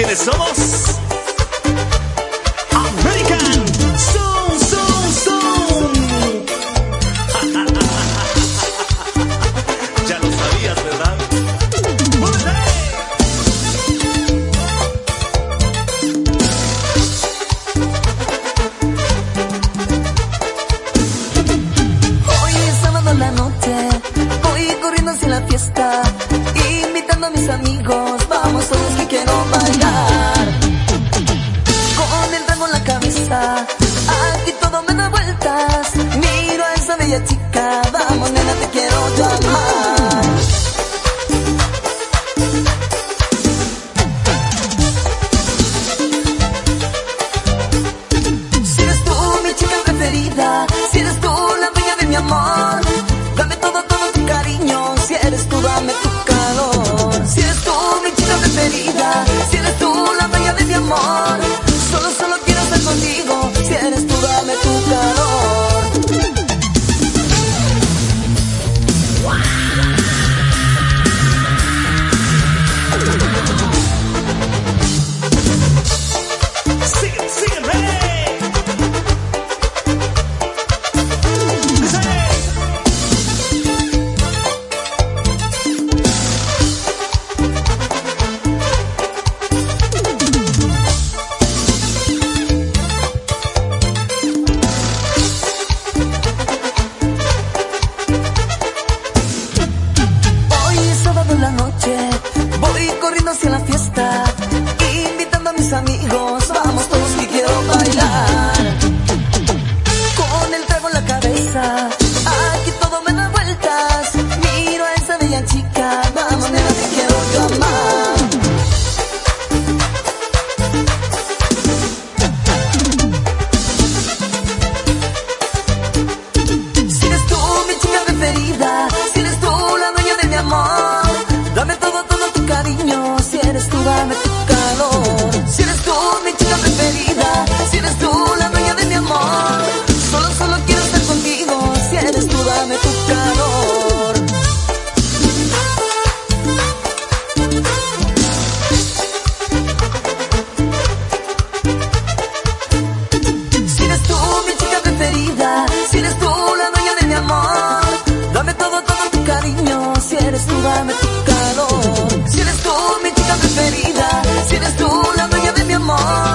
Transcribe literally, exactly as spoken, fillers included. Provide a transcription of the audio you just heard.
¿Quiénes somos? American Zoom, Zoom, Zoom. Ya lo sabías, ¿verdad? Hoy es sábado en la noche, voy corriendo hacia la fiesta, invitando a mis amigos, vamos todos que quiero bailar. Con el trago en la cabeza, aquí todo me da vueltas, miro a esa bella chica, vamos nena te quiero llamar. Si eres tú mi chica preferida, si eres tú la dueña de mi amor, dame todo, todo tu cariño, si eres tú dame tu calor. Si eres tú mi chica preferida, si eres tú la dueña de mi amor, solo, solo quiero estar contigo, si eres tú dame tu calor. Sigue, sigue, rey. Hoy es sábado en la noche, voy corriendo hacia la fiesta, invitando a mis amigos, vamos todos que quiero bailar. Con el trago en la cabeza, aquí todo me da vueltas, miro a esa bella chica, vamos nena te quiero llamar. Si eres tú mi chica preferida, si eres tú la dueña de mi amor, dame todo, todo tu cariño, si eres tú dame tu calor. Si eres tú mi chica preferida, si eres tú la dueña de mi amor, solo, solo quiero estar contigo, si eres tú dame tu calor. Si eres tú mi chica preferida, si eres tú la dueña de mi amor, dame todo, todo tu cariño, si eres tú dame tu calor. Si eres tú mi chica preferida, si eres tú la dueña de mi amor,